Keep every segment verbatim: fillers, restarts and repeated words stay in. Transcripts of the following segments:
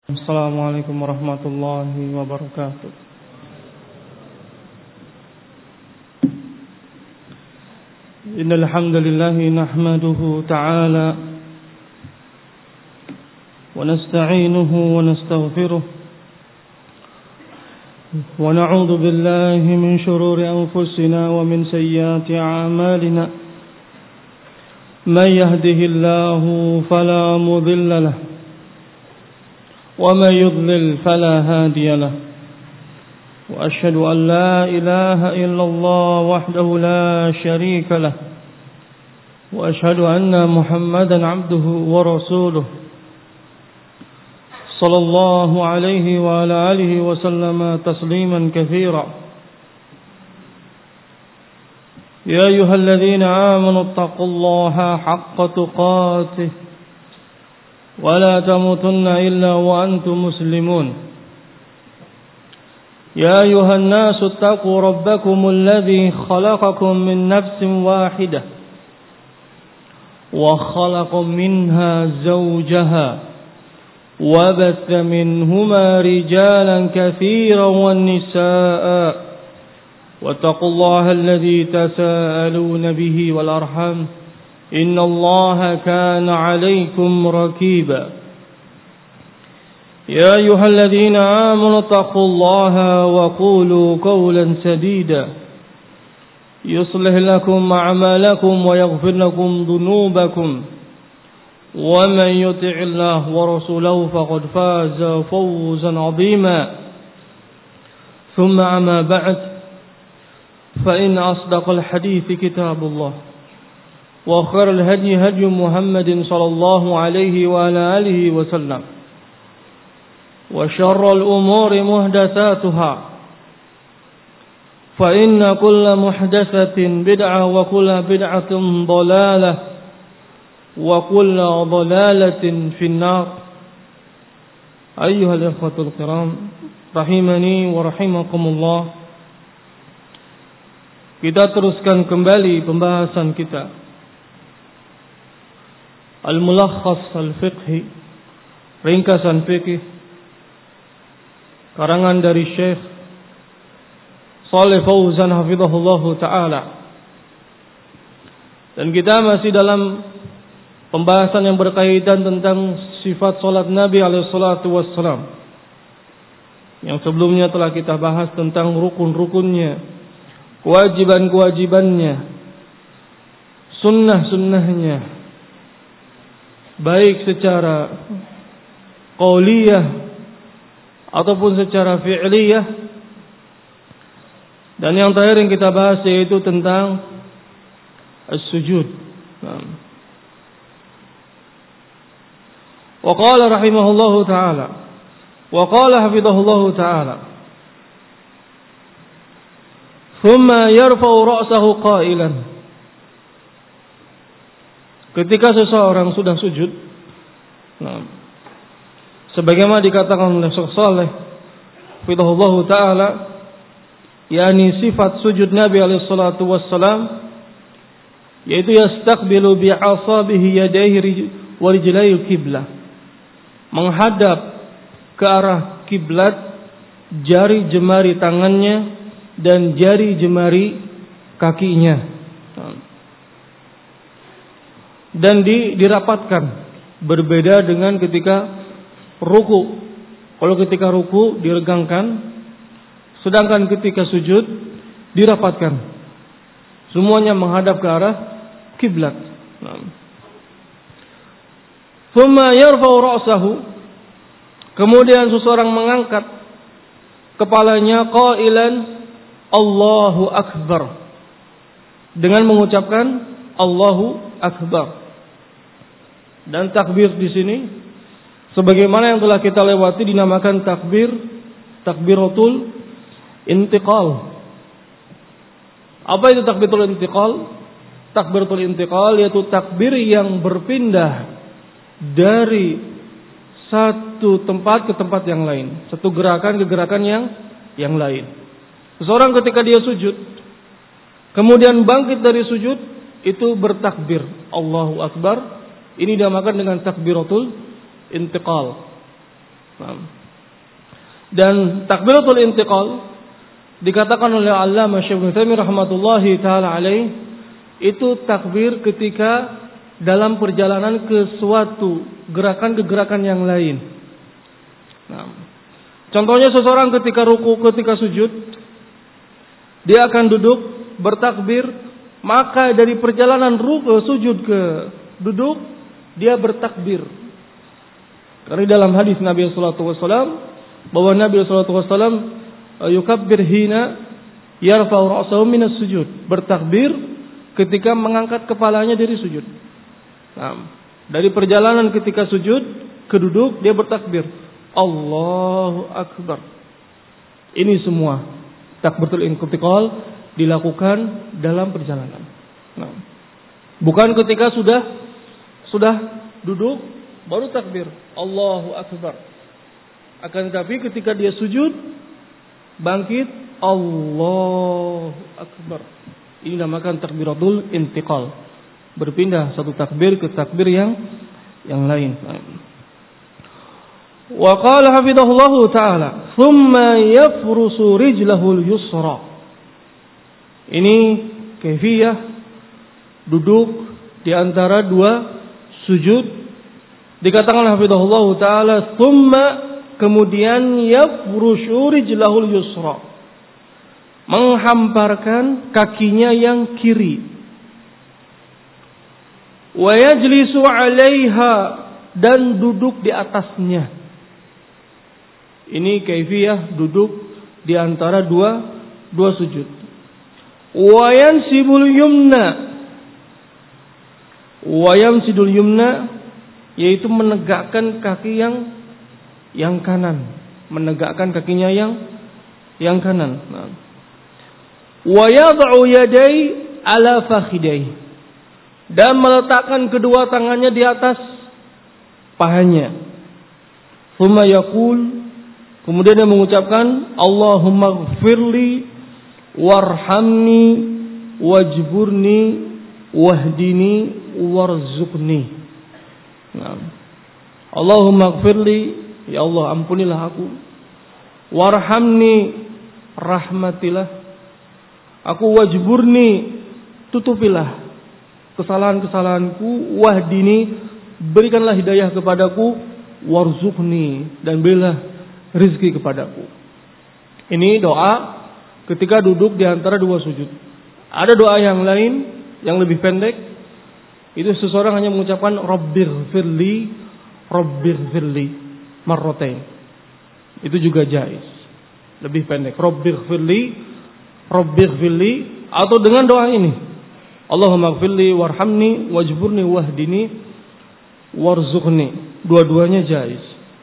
Assalamualaikum warahmatullahi wabarakatuh. Innal hamdalillah nahmaduhu ta'ala wa nasta'inuhu wa nastaghfiruh wa na'udzu billahi min shururi anfusina wa min sayyiati a'malina. Man yahdihillahu fala mudilla lahu ومن يضلل فلا هادي له وأشهد أن لا إله إلا الله وحده لا شريك له وأشهد أن محمدا عبده ورسوله صلى الله عليه وعلى آله وسلم تسليما كثيرا. يا أيها الذين آمنوا اتقوا الله حق تقاته ولا تموتن إلا وأنتم مسلمون. يا أيها الناس اتقوا ربكم الذي خلقكم من نفس واحدة وخلق منها زوجها وبث منهما رجالا كثيرا والنساء واتقوا الله الذي تساءلون به والأرحام إن الله كان عليكم رقيبا. يا أيها الذين آمنوا اتقوا الله وقولوا قولا سديدا يصلح لكم أعمالكم ويغفر لكم ذنوبكم ومن يطع الله ورسوله فقد فاز فوزا عظيما. ثم أما بعد فإن أصدق الحديث كتاب الله وخير الهدي هدي محمد صلى الله عليه وعلى آله وسلم وشر الأمور محدثاتها فإن كل محدثة بدعة وكل بدعة ضلالة وكل ضلالة في النار. أيها الإخوة الكرام rahimani wa rahimakumullah. Kita teruskan kembali pembahasan kita Al-Mulakhas Al-Fiqhi, ringkasan fikih karangan dari Syekh Shalih Fauzan hafizahullah ta'ala. Dan kita masih dalam pembahasan yang berkaitan tentang sifat salat Nabi alaihi salatu wassalam. Yang sebelumnya telah kita bahas tentang rukun-rukunnya, kewajiban-kewajibannya, sunnah-sunnahnya, baik secara qauliyah ataupun secara fi'liyah. Dan yang terakhir yang kita bahas yaitu tentang as-sujud. Wa qala rahimahullahu ta'ala wa qala hafizahullahu ta'ala thumma yarfa'u ra'sahu qailan. Ketika seseorang sudah sujud, nah, sebagaimana dikatakan oleh Syekh Shalih hafizahullahu ta'ala, yakni sifat sujud Nabi alaihi salatu wassalam yaitu yastaqbilu bi'asabihi yadayhi wa rijlayhi qiblah, menghadap ke arah kiblat jari jemari tangannya dan jari jemari kakinya. Dan di, dirapatkan, berbeda dengan ketika ruku. Kalau ketika ruku diregangkan, sedangkan ketika sujud dirapatkan, semuanya menghadap ke arah kiblat. Thumma yarfa'u ra'sahu, kemudian seseorang mengangkat kepalanya qailan Allahu Akbar, dengan mengucapkan Allahu Akbar. Dan takbir di sini sebagaimana yang telah kita lewati dinamakan takbir takbiratul intiqal. Apa itu takbiratul intiqal? Takbiratul intiqal yaitu takbir yang berpindah dari satu tempat ke tempat yang lain, satu gerakan ke gerakan yang yang lain. Seseorang ketika dia sujud kemudian bangkit dari sujud itu bertakbir Allahu Akbar. Ini dinamakan dengan takbiratul intiqal. Nah. Dan takbiratul intiqal dikatakan oleh Allamah Syekh Utsaimin rahmatullahi taala alaih, itu takbir ketika dalam perjalanan ke suatu gerakan ke gerakan yang lain. Nah, contohnya seseorang ketika ruku, ketika sujud, dia akan duduk bertakbir, maka dari perjalanan ruku sujud ke duduk dia bertakbir. Karena dalam hadis Nabi sallallahu alaihi wasallam bahwa Nabi sallallahu alaihi wasallam yukabbir hina yarfa'u ra'sahu minas sujud, bertakbir ketika mengangkat kepalanya dari sujud. Nah, dari perjalanan ketika sujud ke duduk dia bertakbir, Allahu akbar. Ini semua takbiratul intiqal dilakukan dalam perjalanan. Nah, bukan ketika sudah sudah duduk baru takbir Allahu akbar. Akan tetapi ketika dia sujud bangkit Allahu akbar. Ini dinamakan takbiratul intiqal. Berpindah satu takbir ke takbir yang yang lain. Wa qala hafidhahullahu taala, "Tsumma yafrusu rijlahul yusra." Ini kaifiyah duduk di antara dua sujud. Dikatakan hafidhahullahu taala, "Tsumma," kemudian yafrusu rijlahul yusra, menghamparkan kakinya yang kiri. Wa yajlisu 'alaiha, dan duduk di atasnya. Ini kaifiyah duduk di antara dua dua sujud. Wa yansibul yumna, wa yamsidul yumna, yaitu menegakkan kaki yang yang kanan, menegakkan kakinya yang yang kanan. Nah. Wa yad'u yadai ala fakhidai, dan meletakkan kedua tangannya di atas pahanya. Tsumma yaqul, kemudian dia mengucapkan Allahumma ighfirli warhamni wajburni wahdini warzuqni. Nah. Allahumma ighfirli, ya Allah ampunilah aku. Warhamni, rahmatilah aku. Wajburni, tutupilah kesalahan-kesalahanku. Wahdini, berikanlah hidayah kepadaku. Warzuqni, dan berilah rizki kepadaku. Ini doa ketika duduk di antara dua sujud. Ada doa yang lain yang lebih pendek. Itu seseorang hanya mengucapkan Rabbighfirli, Rabbighfirli marratain. Itu juga jaiz. Lebih pendek, Rabbighfirli, Rabbighfirli, atau dengan doa ini, Allahumma ighfirli warhamni wajburni wahdini warzuqni. Dua-duanya jaiz.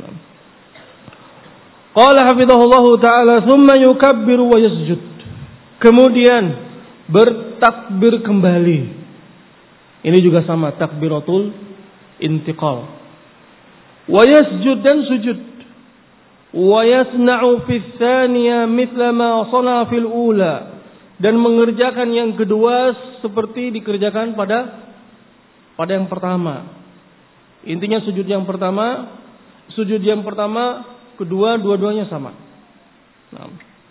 Qala hafidhahullahu ta'ala, thumma yukabbiru wa yasjud. Kemudian bertakbir kembali. Ini juga sama, takbiratul intiqal. Wa yasjud, dan sujud. Wa yasna'u fi tsaniyah mithla ma sana'a fil ula, dan mengerjakan yang kedua seperti dikerjakan pada pada yang pertama. Intinya sujud yang pertama, sujud yang pertama, kedua, dua-duanya sama. Nah.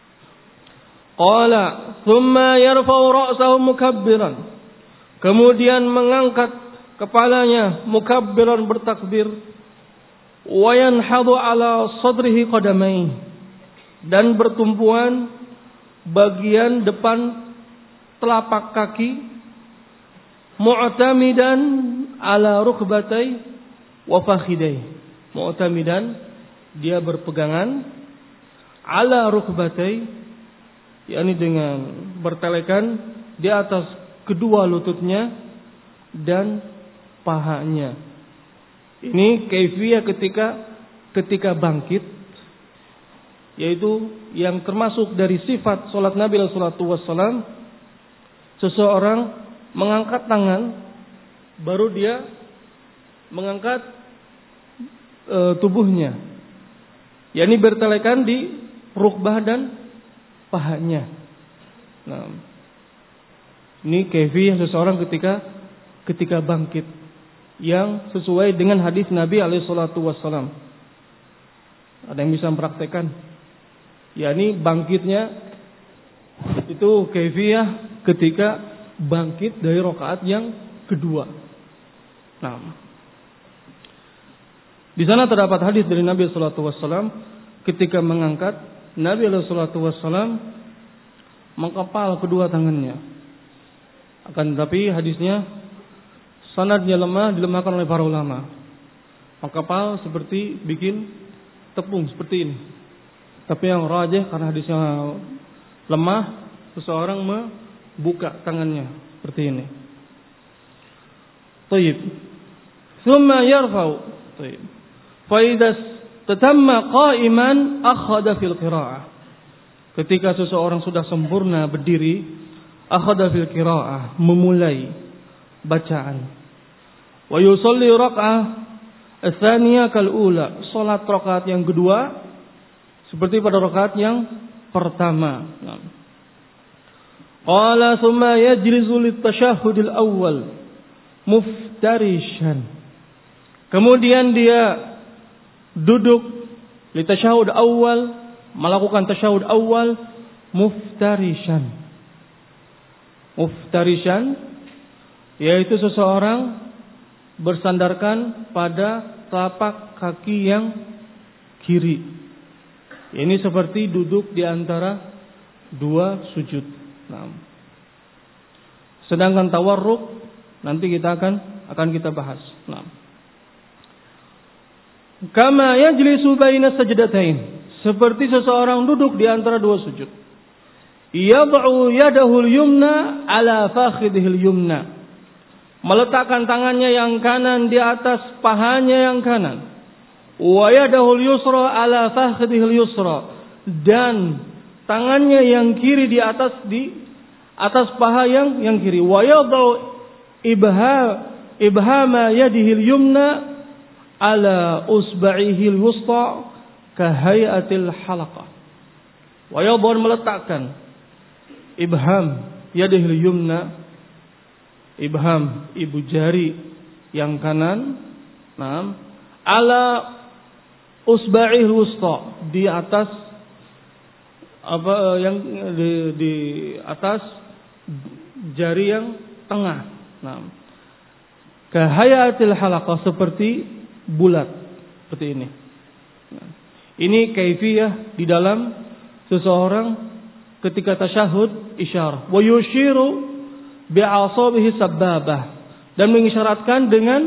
Qala thumma yarfa'u ra'sahu mukabbiran, kemudian mengangkat kepalanya mukabbiran, bertakbir. Wa yanhadu ala sadrihi qadamain, dan bertumpuan bagian depan telapak kaki. Mu'tamidan ala rukbatai wa fakhidai. Mu'tamidan, dia berpegangan, ala rukbatai, yakni dengan bertelekan di atas kedua lututnya dan pahanya. Ini kaifiyah ketika ketika bangkit, yaitu yang termasuk dari sifat salat Nabi sallallahu alaihi wasallam. Seseorang mengangkat tangan, baru dia mengangkat e, tubuhnya, yakni bertelekan di rukbah dan pahanya. Nah, ini kaifiyah seseorang ketika ketika bangkit, yang sesuai dengan hadis Nabi alaihi salatu wasallam. Ada yang bisa mempraktekkan? yakni bangkitnya itu kaifiyah ketika bangkit dari rakaat yang kedua. Nah, di sana terdapat hadis dari Nabi sallallahu alaihi wasallam ketika mengangkat, Nabi sallallahu alaihi wasallam mengkepal kedua tangannya. Akan tetapi hadisnya sanadnya lemah, dilemahkan oleh para ulama. Mengkepal seperti bikin tepung seperti ini. Tapi yang rajih karena hadisnya lemah, seseorang membuka tangannya seperti ini. Tayyib. Thumma yarfa'u. Tayyib. Fa idza tatamma qa'iman akhadha fil qira'ah. Ketika seseorang sudah sempurna berdiri, akhadha fil qira'ah, memulai bacaan. Wa yusalli rak'ah ats-tsaniyah kal ula, salat rakaat yang kedua seperti pada rakaat yang pertama. Nah. Qala thumma yajlisu lit-tashahhudil awwal muftarishan. Kemudian dia duduk lit-tashahhud awal, melakukan tasyahud awal muftarishan. Muftarishan yaitu seseorang bersandarkan pada telapak kaki yang kiri. Ini seperti duduk di antara dua sujud. Nah. Sedangkan tawarruk nanti kita akan akan kita bahas. Nah. Kama yajlisu baina sajdatain, seperti seseorang duduk di antara dua sujud. Yad'u yadahu al-yumna ala fakhidhihi al-yumna, meletakkan tangannya yang kanan di atas pahanya yang kanan. Wa yadahu al-yusra ala fakhidhihi al-yusra, dan tangannya yang kiri di atas di atas paha yang yang kiri. Wa yad'u ibha ibhama yadihi al-yumna ala usba'ihi al-wusta ka hay'atil halaqah. Wa yad'u, meletakkan ibham yadihi al-yumna, ibham ibu jari yang kanan, nah, ala usba'ihi al-wusta, di atas apa yang di, di atas jari yang tengah. Nah, kahayatil halaqah, seperti bulat seperti ini. Nah, ini kaifiyah di dalam seseorang ketika tasyahud isyarah. Wa yushiru bi'asabihi sababah, dan mengisyaratkan dengan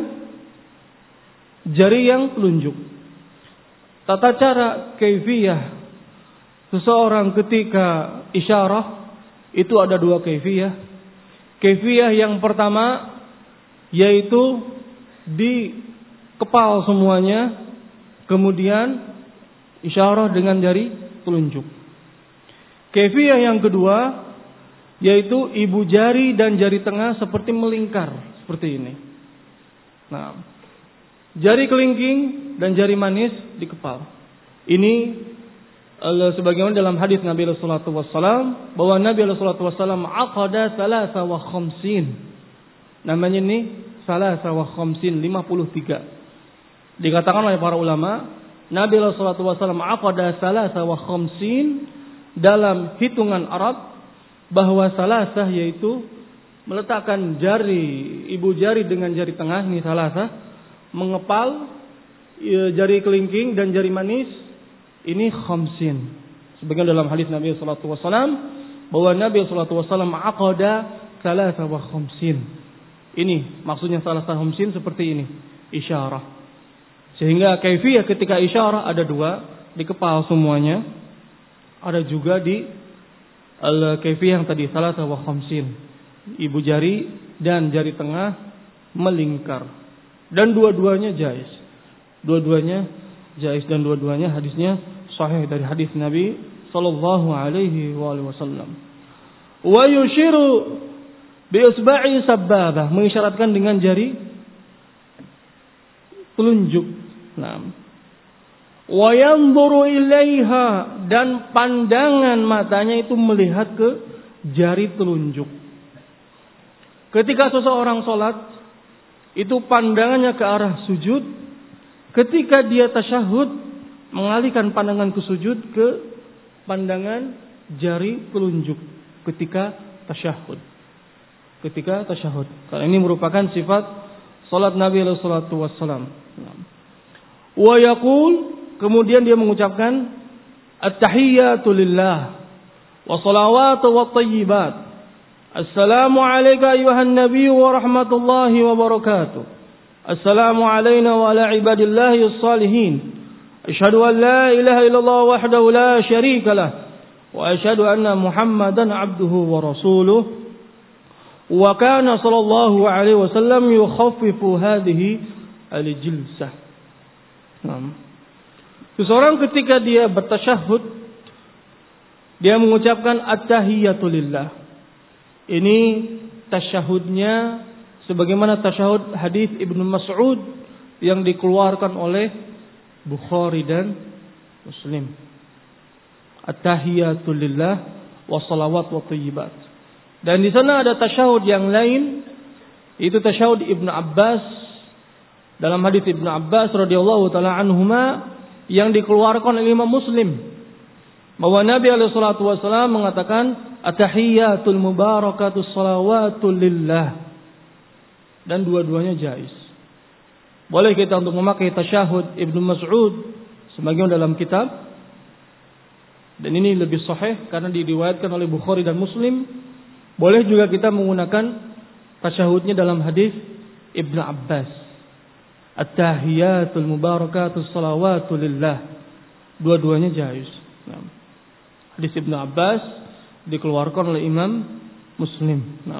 jari yang telunjuk. Tata cara kaifiyah seseorang ketika isyarah itu ada dua kaifiyah. Kaifiyah yang pertama yaitu di kepal semuanya, kemudian isyarah dengan jari telunjuk. Kaifiyah yang kedua yaitu ibu jari dan jari tengah seperti melingkar seperti ini. Nah, jari kelingking dan jari manis di kepal. Ini sebagaimana dalam hadis Nabi sallallahu alaihi wasallam bahwa Nabi sallallahu alaihi wasallam aqada salasa wa khamsin. Namanya ini salasa wa khamsin, lima puluh tiga. Dikatakan oleh para ulama, Nabi sallallahu alaihi wasallam aqada salasa wa khamsin dalam hitungan Arab, bahwa salasah yaitu meletakkan jari ibu jari dengan jari tengah, ini salasah, mengepal jari kelingking dan jari manis, ini khamsin. Sebagaimana dalam hadis Nabi sallallahu alaihi wasallam bahwa Nabi sallallahu alaihi wasallam aqada salasa wa khamsin. Ini maksudnya salasah khamsin seperti ini, isyarah. Sehingga kaifiyah ketika isyarah ada dua, di kepal semuanya, ada juga di al-kaifiyah yang tadi salasah wa khamsin, ibu jari dan jari tengah melingkar. Dan dua-duanya jaiz. Dua-duanya jaiz dan dua-duanya hadisnya sahih dari hadis Nabi sallallahu alaihi wasallam. Wa yushiru bi isba'i sababah, mengisyaratkan dengan jari telunjuk. Nah, wa yanzuru ilaiha, dan pandangan matanya itu melihat ke jari telunjuk. Ketika seseorang salat itu pandangannya ke arah sujud. Ketika dia tasyahud mengalihkan pandangan ke sujud ke pandangan jari telunjuk ketika tasyahud. Ketika tasyahud. Karena ini merupakan sifat salat Nabi alaihi salatu wassalam. Wa yaqul, kemudian dia mengucapkan at-tahiyyatu lillah wa salawatu wa thayyibat. Assalamu alayka ayuhan nabiy wa rahmatullahi wa barakatuh. Assalamu alayna wa ala ibadillahi as-salihin. Asyhadu an la ilaha illallah wahdahu la syarika lah wa asyhadu anna Muhammadan abduhu wa rasuluh. Wa kana sallallahu alaihi wasallam yukhaffifu hadhihi al-jilsah. Nah, seseorang ketika dia bertasyahud, dia mengucapkan at-tahiyyatu lillah. Ini tasyahudnya sebagaimana tasyahud hadis Ibnu Mas'ud yang dikeluarkan oleh Bukhari dan Muslim. At-tahiyyatu lillah wa salawat wa thayyibat. Dan di sana ada tasyahud yang lain, itu tasyahud Ibnu Abbas dalam hadis Ibnu Abbas radhiyallahu taala anhuma yang dikeluarkan oleh Imam Muslim, bahwa Nabi alaihi salatu wasallam mengatakan at-tahiyyatul mubarakatus salawatul lillah, dan dua-duanya jaiz. Boleh kita untuk memakai tasyahud Ibnu Mas'ud sebagian dalam kitab, dan ini lebih sahih karena diriwayatkan oleh Bukhari dan Muslim. Boleh juga kita menggunakan tasyahudnya dalam hadis Ibnu Abbas, at-tahiyyatul mubarakatus salawatul lillah. Dua-duanya jaiz. Nah, hadis Ibnu Abbas dikeluarkan oleh Imam Muslim. Nah,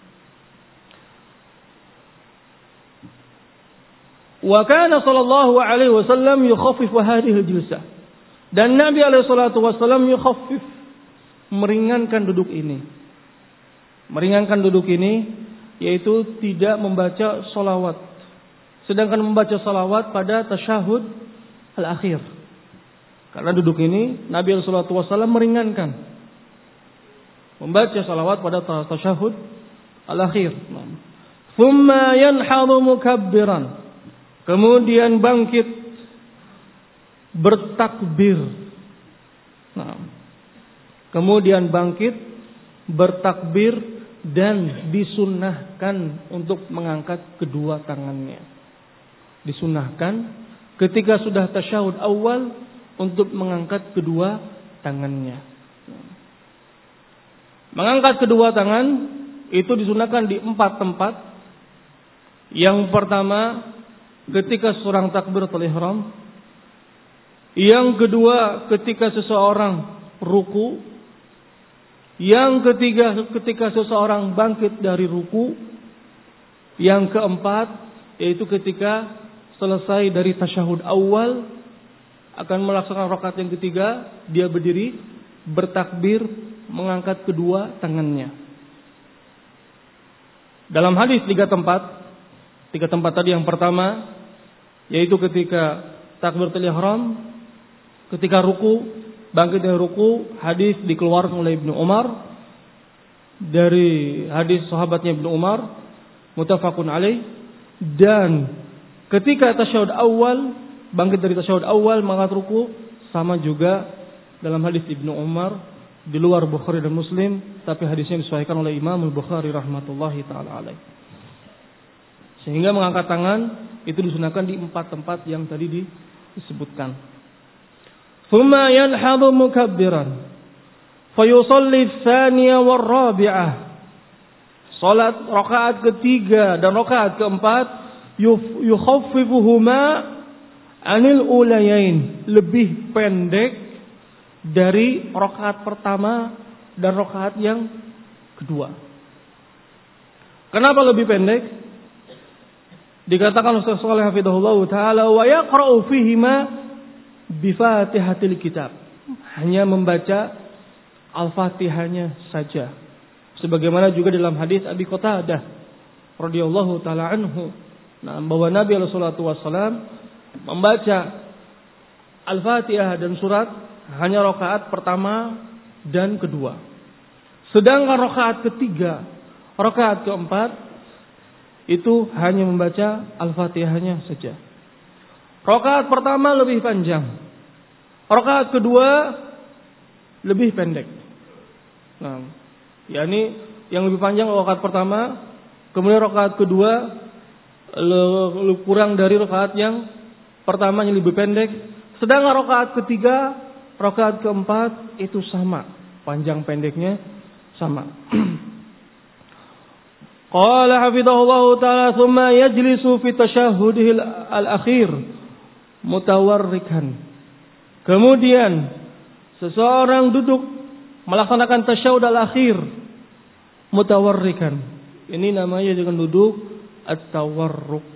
wa kana sallallahu alaihi wasallam yukhaffif hadhihi al-jilsah. Dan Nabi alaihi salatu wasallam yukhaffif, meringankan duduk ini. Meringankan duduk ini yaitu tidak membaca salawat. Sedangkan membaca salawat pada tasyahud al-akhir. Karena duduk ini Nabi alaihi salatu wasallam meringankan. Membaca salawat pada tasyahud al-akhir. Thumma yanhadu mukabbiran. Kemudian bangkit bertakbir. Nah, kemudian bangkit bertakbir dan disunnahkan untuk mengangkat kedua tangannya. Disunnahkan ketika sudah tasyahud awal untuk mengangkat kedua tangannya. Mengangkat kedua tangan itu disunnahkan di empat tempat. Yang pertama, ketika seorang takbiratul ihram. Yang kedua, ketika seseorang ruku. Yang ketiga, ketika seseorang bangkit dari ruku. Yang keempat, yaitu ketika selesai dari tasyahud awal akan melaksanakan rakaat yang ketiga, dia berdiri bertakbir mengangkat kedua tangannya. Dalam hadis tiga tempat, tiga tempat tadi, yang pertama yaitu ketika takbiratul ihram, ketika ruku, bangkit dari ruku, hadis dikeluarkan oleh Ibnu Umar dari hadis sahabatnya Ibnu Umar, muttafaqun alaih. Dan ketika tasyahud awal, bangkit dari tasyahud awal mengangkat ruku, sama juga dalam hadis Ibnu Umar di luar Bukhari dan Muslim, tapi hadisnya disahihkan oleh Imam Al-Bukhari rahmatullahi taala alaih. Sehingga mengangkat tangan itu disunahkan di empat tempat yang tadi disebutkan. Thumma yanhadu mukabbiran fayusalli ats-tsaniyah war-rabi'ah. Salat rakaat ketiga dan rakaat keempat yukhaffifuhuma anil ulayain, lebih pendek dari rakaat pertama dan rakaat yang kedua. Kenapa lebih pendek? Dikatakan Ustaz Shalih hafizahullah taala, wa yaqra'u fihima bi Fatihatil kitab. Hanya membaca Al-Fatihahnya saja. Sebagaimana juga dalam hadis Abi Qatadah radhiyallahu taala anhu, nah, bahwa Nabi alaihi salatu wasallam membaca Al-Fatihah dan surat hanya rakaat pertama dan kedua. Sedangkan rakaat ketiga, rakaat keempat itu hanya membaca Al-Fatihahnya saja. Rakaat pertama lebih panjang. Rakaat kedua lebih pendek. Nah, yakni yang lebih panjang rakaat pertama, kemudian rakaat kedua lebih kurang dari rakaat yang pertama yang lebih pendek. Sedangkan rakaat ketiga, rakaat keempat itu sama, panjang pendeknya sama. Qala hafidhahullahu ta'ala thumma yajlisu fi tasyahhudihil al-akhir mutawarrikan. Kemudian seseorang duduk melaksanakan tasyahud al-akhir mutawarrikan. Ini namanya dengan duduk at-tawarruk.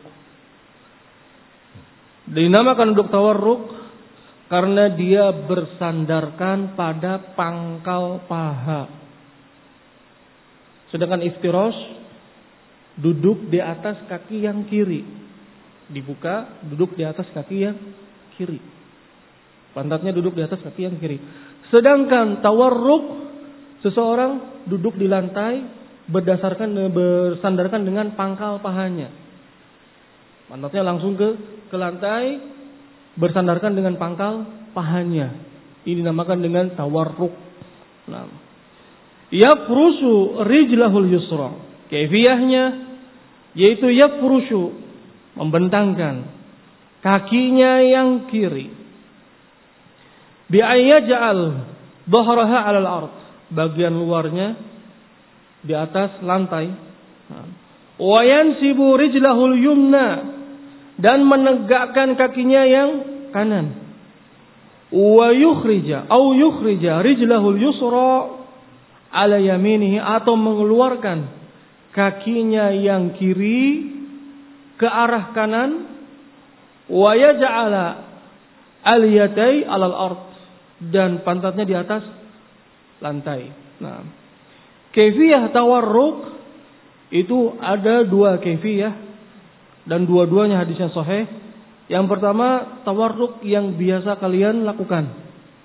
Dinamakan duduk tawarruk karena dia bersandarkan pada pangkal paha. Sedangkan iftirosh duduk di atas kaki yang kiri. Dibuka, duduk di atas kaki yang kiri. Pantatnya duduk di atas kaki yang kiri. Sedangkan tawarruk, seseorang duduk di lantai berdasarkan bersandarkan dengan pangkal pahanya. Pantatnya langsung ke ke lantai bersandarkan dengan pangkal pahanya. Ini dinamakan dengan tawarruk. Nah, yafrusu rijlahul yusra. Kaifiyahnya yaitu yafrushu, membentangkan kakinya yang kiri. Bi ayyaj'al dhahraha 'alal ard, bagian luarnya di atas lantai. Wa yansibu rijlahul yumna, dan menegakkan kakinya yang kanan. Wa yukhrija au yukhrija rijlahul yusra 'ala yaminihi, atau mengeluarkan kakinya yang kiri ke arah kanan. Wa yaj'ala al-yatai 'alal ard, dan pantatnya di atas lantai. Nah, kaifiyah tawarruk itu ada dua kaifiyah dan dua-duanya hadisnya sahih. Yang pertama tawarruk yang biasa kalian lakukan,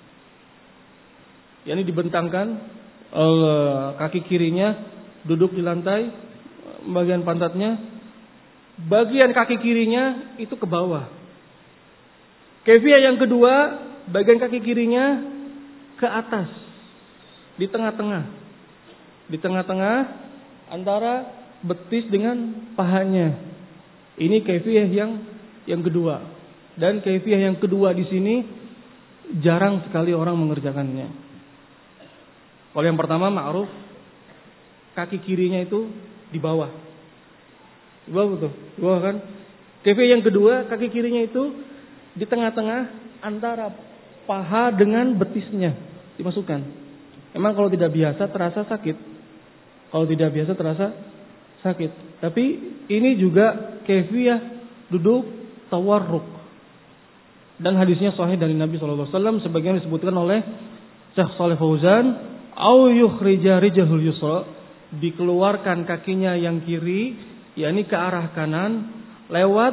yakni dibentangkan uh, kaki kirinya duduk di lantai, bagian pantatnya, bagian kaki kirinya itu ke bawah. Kaifiyah yang kedua, bagian kaki kirinya ke atas, di tengah-tengah, di tengah-tengah antara betis dengan pahanya. Ini kaifiyah yang yang kedua. Dan kaifiyah yang kedua di sini jarang sekali orang mengerjakannya. Kalau yang pertama ma'ruf, kaki kirinya itu di bawah. Di bawah betul. Di bawah kan? Kaifiyah yang kedua, kaki kirinya itu di tengah-tengah antara paha dengan betisnya dimasukkan. Emang kalau tidak biasa terasa sakit. Kalau tidak biasa terasa sakit. Tapi ini juga kaifiyah duduk tawarruk. Dan hadisnya sahih dari Nabi sallallahu alaihi wasallam sebagaimana disebutkan oleh Syekh Shalih Fauzan, au yukhrija rijlahul yusra, dikeluarkan kakinya yang kiri, yakni ke arah kanan lewat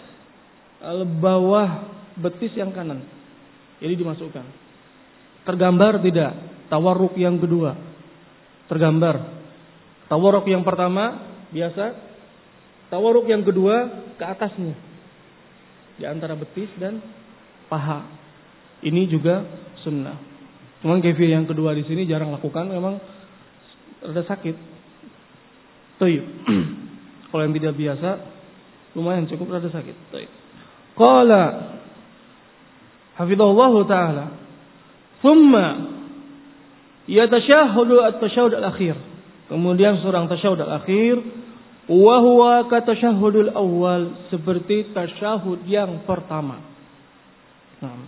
bawah betis yang kanan. Jadi dimasukkan. Tergambar tidak? Tawarruk yang kedua. Tergambar. Tawarruk yang pertama biasa. Tawarruk yang kedua ke atasnya, di antara betis dan paha. Ini juga sunnah. Cuman kaifiyah yang kedua di sini jarang lakukan, memang rada sakit. Taib. Kalau yang tidak biasa lumayan cukup rada sakit. Taib. Qala hafidhahullahu ta'ala, thumma yatashahhadu at-tashahhud al-akhir. Kemudian seorang tasyahud al-akhir, wa huwa ka tasyahhudul awal, seperti tasyahud yang pertama. Nah.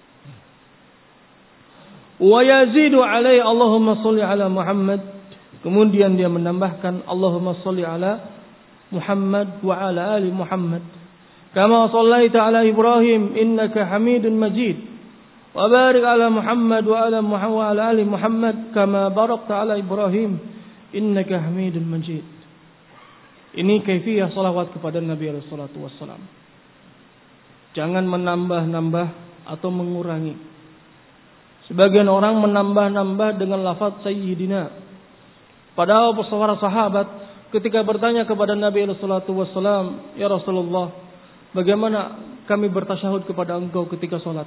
Wa yazidu alaihi Allahumma shalli ala Muhammad. Kemudian dia menambahkan Allahumma shalli ala Muhammad wa ala ali Muhammad. Kama shallaita ala Ibrahim innaka Hamidun Majid. Wa barik ala Muhammad wa ala Muhammad wa ala ali Muhammad kama barakta ala Ibrahim innaka Hamidun Majid. Ini kaifiyah salawat kepada Nabi alaihi salatu wassalam. Jangan menambah-nambah atau mengurangi. Sebagian orang menambah-nambah dengan lafaz sayyidina. Padahal para sahabat ketika bertanya kepada Nabi alaihi salatu wassalam, "Ya Rasulullah, bagaimana kami bertasyahud kepada engkau ketika sholat?"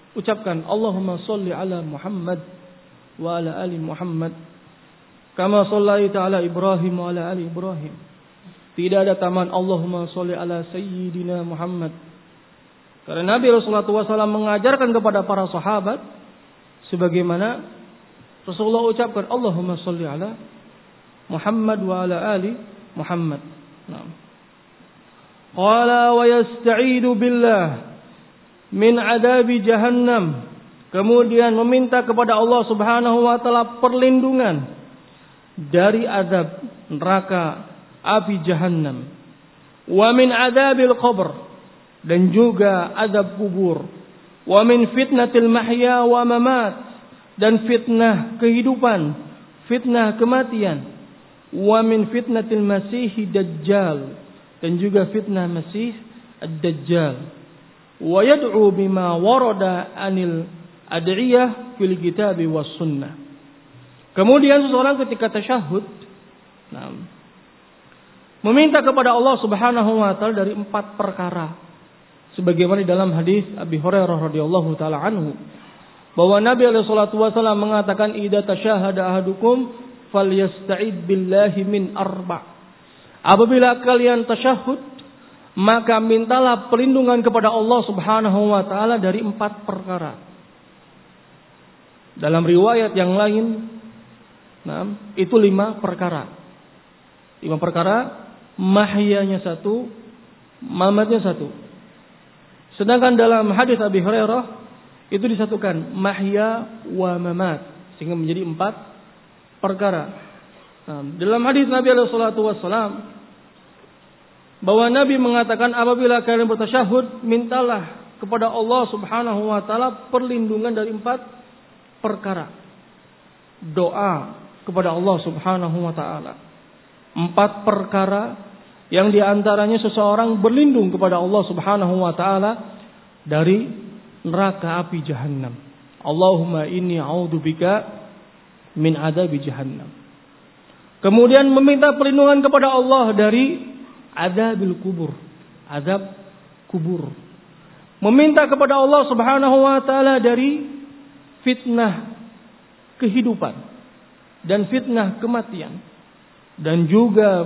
ucapkan Allahumma sholli ala Muhammad wa ala ali Muhammad kama shallaita ala Ibrahim wa ala ali Ibrahim. Tidak ada tambahan Allahumma sholli ala sayyidina Muhammad. Karena Nabi Rasulullah shallallahu alaihi wasallam mengajarkan kepada para sahabat sebagaimana Rasulullah ucapkan Allahumma sholli ala Muhammad wa ala ali Muhammad. Nah. Qala wa yasta'idu billah min adabi jahannam. Kemudian meminta kepada Allah Subhanahu wa taala perlindungan dari azab neraka api jahannam. Wa min adabil qabr, dan juga azab kubur. Wa min fitnatil mahya wa mamat, dan fitnah kehidupan, fitnah kematian. Wa min fitnatil masih dajjal, dan juga fitnah masih ad-dajjal. Wa yad'u bima warada anil ad'iyah fil kitab was sunnah. Kemudian seseorang ketika tasyahud, nah, meminta kepada Allah Subhanahu wa taala dari empat perkara. Sebagaimana di dalam hadis Abi Hurairah radhiyallahu taala anhu, bahwa Nabi alaihi salatu wasallam mengatakan idza tasyahada ahadukum falyasta'id billahi min arba'. Apabila kalian tasyahud, maka mintalah perlindungan kepada Allah Subhanahu wa taala dari empat perkara. Dalam riwayat yang lain, nah, itu lima perkara. Lima perkara, mahyanya satu, mamatnya satu. Sedangkan dalam hadis Abi Hurairah itu disatukan mahya wa mamat, sehingga menjadi empat perkara. Nah, dalam hadis Nabi alaihi salatu wasallam bahwa Nabi mengatakan apabila kalian bertasyahud, mintalah kepada Allah Subhanahu wa taala perlindungan dari empat perkara. Doa kepada Allah Subhanahu wa taala. Empat perkara yang diantaranya seseorang berlindung kepada Allah Subhanahu wa taala dari neraka api jahannam. Allahumma inni a'udzubika min adzabi jahannam. Kemudian meminta perlindungan kepada Allah dari adzabil kubur, azab kubur. Meminta kepada Allah Subhanahu wa taala dari fitnah kehidupan dan fitnah kematian. Dan juga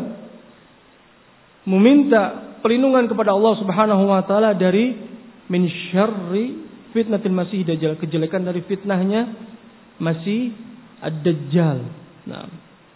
meminta perlindungan kepada Allah Subhanahu wa taala dari min syarri fitnatil masih dajjal, kejelekan dari fitnahnya masih ad-dajjal. Nah.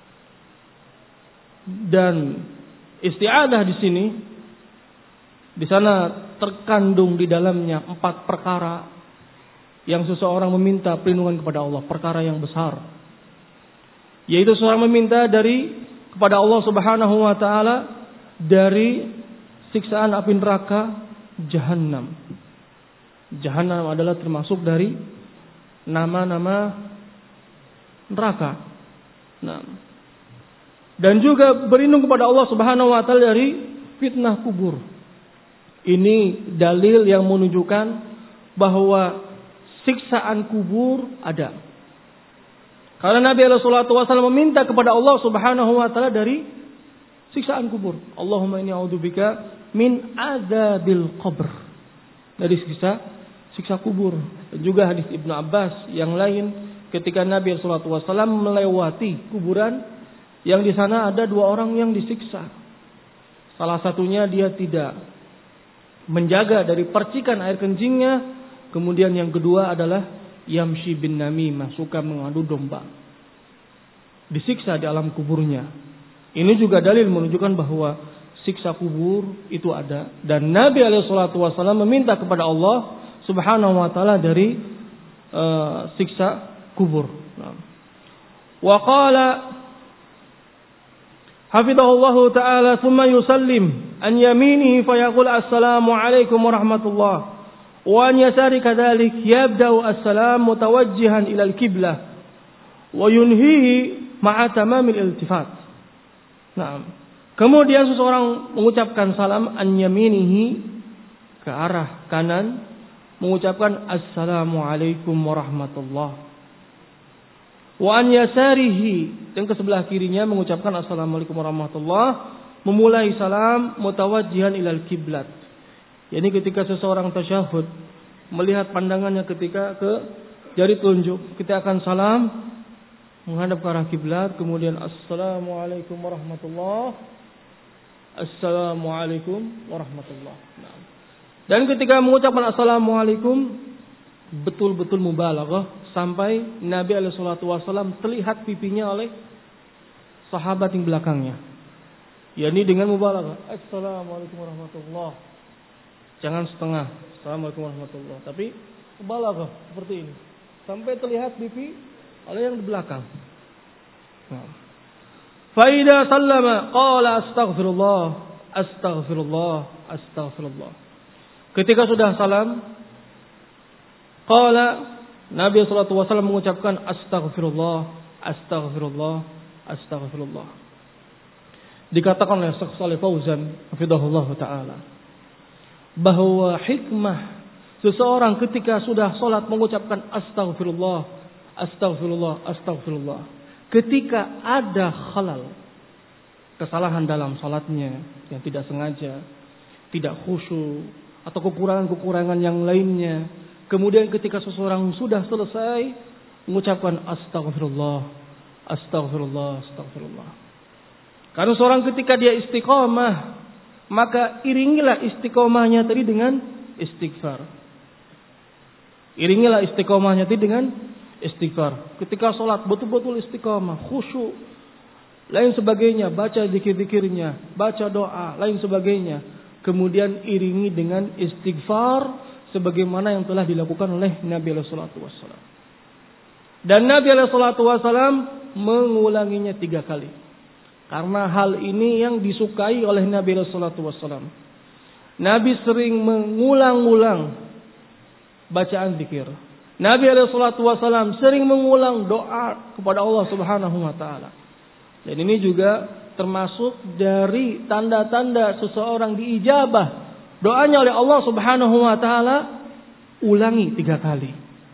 Dan isti'adah di sini, di sana terkandung di dalamnya empat perkara yang seseorang meminta perlindungan kepada Allah, perkara yang besar. Yaitu seseorang meminta dari kepada Allah Subhanahu wa taala dari siksaan api neraka Jahannam. Jahannam adalah termasuk dari nama-nama neraka. Nah, dan juga berlindung kepada Allah Subhanahu wa taala dari fitnah kubur. Ini dalil yang menunjukkan bahwa siksaan kubur ada. Karena Nabi alaihi salatu wasallam meminta kepada Allah Subhanahu wa taala dari siksaan kubur. Allahumma inni a'udzubika min adzabil qabr. Dari siksa siksa kubur. Dan juga hadis Ibnu Abbas yang lain ketika Nabi alaihi salatu wasallam melewati kuburan yang di sana ada dua orang yang disiksa. Salah satunya dia tidak menjaga dari percikan air kencingnya. Kemudian yang kedua adalah yamshi bin namimah, suka mengadu domba. Disiksa di alam kuburnya. Ini juga dalil menunjukkan bahwa siksa kubur itu ada. Dan Nabi alaihi salatu wasallam meminta kepada Allah Subhanahu wa taala dari uh, siksa kubur. Wa qala hafidhahullahu ta'ala thumma yusallim an yaminihi fayaqul assalamu alaikum warahmatullahi wa an yasari kadzalik yabda'u assalam mutawajjihan ila al-qiblah wa yunhihi ma'a tamamil iltifat. Nah, kemudian seseorang mengucapkan salam an yaminihi ke arah kanan, mengucapkan assalamu alaikum warahmatullahi. Wa an yasarihi, dan ke sebelah kirinya mengucapkan assalamualaikum warahmatullahi, memulai salam mutawajjihan ilal kiblat. Yani ketika seseorang tasyahud, melihat pandangannya ketika ke jari telunjuk. Kita akan salam menghadap ke arah kiblat, kemudian assalamualaikum warahmatullahi assalamualaikum warahmatullahi. Nah. Dan ketika mengucapkan assalamualaikum betul-betul mubalaghah sampai Nabi alaihi salatu wasallam terlihat pipinya oleh sahabat yang belakangnya. yakni dengan mubalaghah. Assalamualaikum warahmatullahi. Jangan setengah. Assalamualaikum warahmatullahi. Tapi mubalaghah seperti ini. Sampai terlihat pipi oleh yang di belakang. Nah. Faida sallama qala astaghfirullah, astaghfirullah, astaghfirullah. Ketika sudah salam, qala Nabi sallallahu alaihi wasallam mengucapkan astaghfirullah, astaghfirullah, astaghfirullah. Dikatakan oleh Syekh Shalih Fauzan hafizahullah taala bahwa hikmah seseorang ketika sudah salat mengucapkan astaghfirullah, astaghfirullah, astaghfirullah. Ketika ada khalal, kesalahan dalam salatnya yang tidak sengaja, tidak khusyuk atau kekurangan-kekurangan yang lainnya, kemudian ketika seseorang sudah selesai mengucapkan astaghfirullah, astaghfirullah, astaghfirullah. Karena seorang ketika dia istiqamah, maka iringilah istiqamahnya tadi dengan istighfar. Iringilah istiqamahnya tadi dengan istighfar. Ketika sholat betul-betul istiqamah, khusyuk, lain sebagainya, baca zikir-zikirnya, baca doa, lain sebagainya. Kemudian iringi dengan istighfar sebagaimana yang telah dilakukan oleh Nabi alaihi salatu wassalam. Dan Nabi alaihi salatu wassalam mengulanginya tiga kali. Karena hal ini yang disukai oleh Nabi alaihi salatu wassalam. Nabi sering mengulang-ulang bacaan zikir. Nabi alaihi salatu wassalam sering mengulang doa kepada Allah Subhanahu wa taala. Dan ini juga termasuk dari tanda-tanda seseorang diijabah doanya oleh Allah Subhanahu wa taala. Ulangi tiga kali.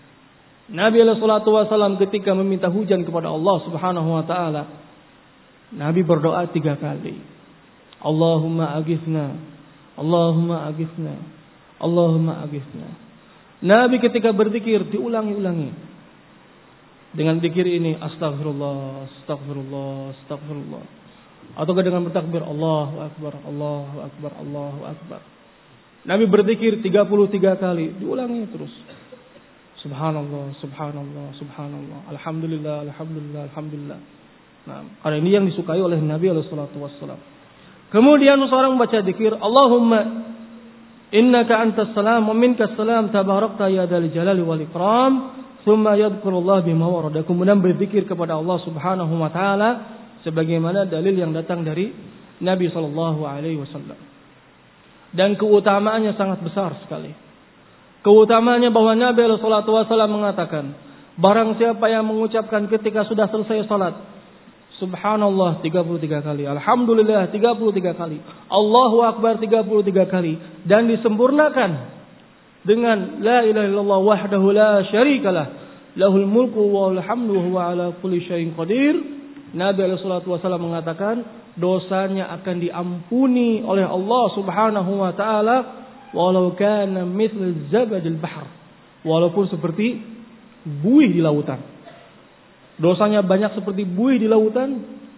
Nabi alaihi salatu wassalam ketika meminta hujan kepada Allah Subhanahu wa taala, Nabi berdoa tiga kali. Allahumma aghithna, Allahumma aghithna, Allahumma aghithna. Nabi ketika berzikir diulangi-ulangi. Dengan zikir ini astaghfirullah, astaghfirullah, astaghfirullah. Atau dengan bertakbir Allahu akbar, Allahu akbar, Allahu akbar. Nabi berzikir tiga puluh tiga kali, diulangi terus. Subhanallah, subhanallah, subhanallah. Alhamdulillah, alhamdulillah, alhamdulillah. Nah, karena ini yang disukai oleh Nabi alaihi salatu wassalam. Kemudian seorang baca zikir Allahumma innaka antas salam wa minkas salam tabarakta ya dzal jalali wal ikram. Tsumma yadhkurullah bima warada. Kemudian berzikir kepada Allah Subhanahu wa taala sebagaimana dalil yang datang dari Nabi sallallahu alaihi wasallam. Dan keutamaannya sangat besar sekali. Keutamaannya bahwa Nabi sallallahu alaihi wasallam mengatakan, barang siapa yang mengucapkan ketika sudah selesai salat Subhanallah tiga puluh tiga kali, Alhamdulillah tiga puluh tiga kali, Allahu Akbar tiga puluh tiga kali, dan disempurnakan dengan La ilaha illallah wahdahu la syarikalah, lahul mulku wa lahul hamdu wa huwa ala kulli syai'in qadir. Nabi alaihi salatu wasallam mengatakan dosanya akan diampuni oleh Allah Subhanahu wa taala walau kana mithla zabadil bahr, walaupun seperti buih di lautan. Dosanya banyak seperti buih di lautan.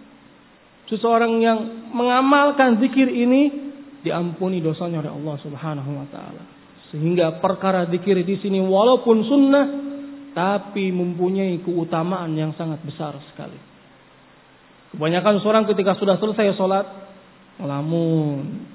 Seseorang yang mengamalkan zikir ini diampuni dosanya oleh Allah Subhanahu wa taala. Sehingga perkara zikir di sini walaupun sunnah tapi mempunyai keutamaan yang sangat besar sekali. Kebanyakan seorang ketika sudah selesai sholat ngelamun,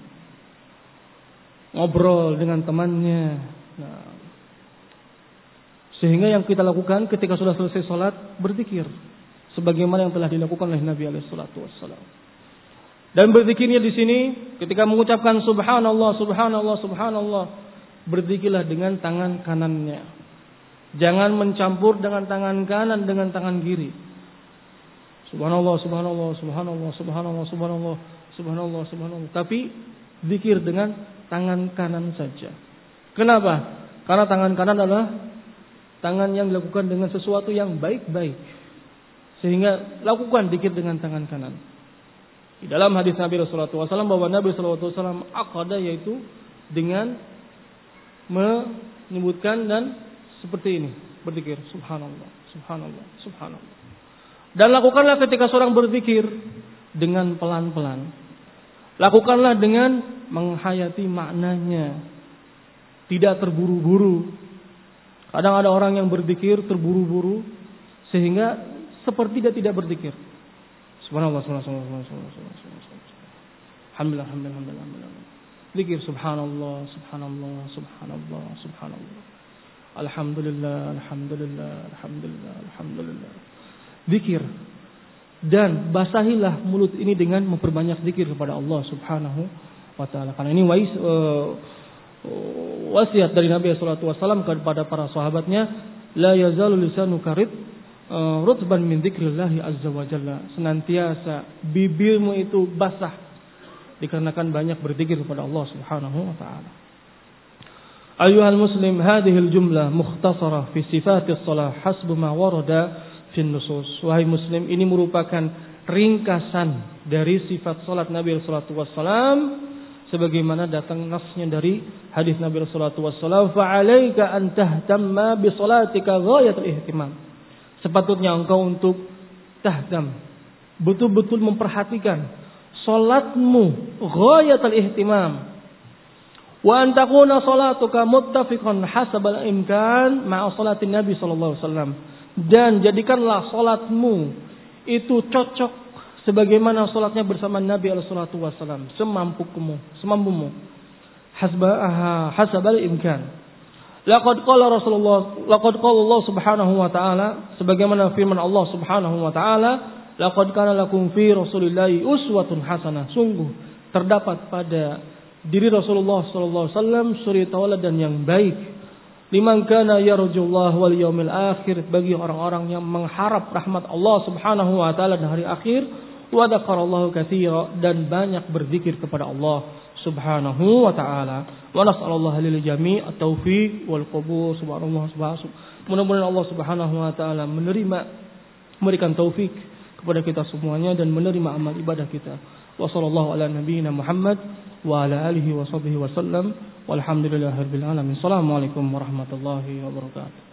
ngobrol dengan temannya. Nah, sehingga yang kita lakukan ketika sudah selesai sholat berzikir sebagaimana yang telah dilakukan oleh Nabi alaihi salatu wassalam. Dan berzikirnya di sini ketika mengucapkan subhanallah, subhanallah, subhanallah, berzikirlah dengan tangan kanannya. Jangan mencampur dengan tangan kanan dengan tangan kiri. Subhanallah, subhanallah, subhanallah, subhanallah, subhanallah, subhanallah, subhanallah. Tapi zikir dengan tangan kanan saja. Kenapa? Karena tangan kanan adalah tangan yang dilakukan dengan sesuatu yang baik-baik. Sehingga lakukan zikir dengan tangan kanan. Di dalam hadis Nabi sallallahu alaihi wasallam bahwa Nabi sallallahu alaihi wasallam aqada, yaitu dengan menyebutkan dan seperti ini, berzikir subhanallah, subhanallah, subhanallah. Dan lakukanlah ketika seorang berzikir dengan pelan-pelan. Lakukanlah dengan menghayati maknanya, tidak terburu-buru. Kadang ada orang yang berzikir terburu-buru sehingga seperti dia tidak berzikir. Subhanallah, subhanallah, subhanallah, subhanallah, subhanallah. Alhamdulillah, alhamdulillah, alhamdulillah, alhamdulillah. Zikir subhanallah, subhanallah, subhanallah, subhanallah. Alhamdulillah, alhamdulillah, alhamdulillah, alhamdulillah. Zikir. Dan basahilah mulut ini dengan memperbanyak zikir kepada Allah Subhanahu wa taala. Karena ini wais, uh, wasiat dari Nabi sallallahu alaihi wasallam kepada para sahabatnya, la yazalu lisanuka rid uh, rutban min dzikrillah azza wa jalla. Senantiasa bibirmu itu basah dikarenakan banyak berzikir kepada Allah Subhanahu wa taala. Ayyuhal muslim, hadhihi al-jumlah mukhtasarah fi sifatis shalah hasbu ma warada fin nusus. Wahai muslim, ini merupakan ringkasan dari sifat salat Nabi sallallahu alaihi wasallam sebagaimana datang nasnya dari hadis Nabi sallallahu alaihi wasallam, fa alaika an tahtamma bi salatika ghayatul ihtimam. Sepatutnya engkau untuk tahtam, betul-betul memperhatikan salatmu ghayatul ihtimam. Wa an takuna salatuka muttafiqan hasabal imkan ma'a salatin Nabi sallallahu alaihi wasallam. Dan jadikanlah salatmu itu cocok sebagaimana salatnya bersama Nabi sallallahu alaihi wasallam, semampumu, semampumu. Hasbaha hasabal imkan. Laqad qala Rasulullah, laqad qala Allah Subhanahu wa taala, sebagaimana firman Allah Subhanahu wa taala, laqad kana lakum fi Rasulillahi uswatun hasanah. Sungguh terdapat pada diri Rasulullah sallallahu alaihi wasallam suri tauladan yang baik. Liman kana yarjullah wal yaumil akhir, bagi orang-orang yang mengharap rahmat Allah Subhanahu wa taala dan hari akhir, wa dzakarallahu katsira, dan banyak berzikir kepada Allah Subhanahu wa taala. Wa nas'alallahu lil jami' at-taufiq wal qabul. Subhanallah, subhanallah. Mudah-mudahan Allah Subhanahu wa taala menerima, memberikan taufik kepada kita semuanya dan menerima amal ibadah kita. Wa sallallahu ala nabiyyina Muhammad wa ala alihi wa sahbihi wa sallam. Walhamdulillahirabbil alamin. Assalamualaikum warahmatullahi wabarakatuh.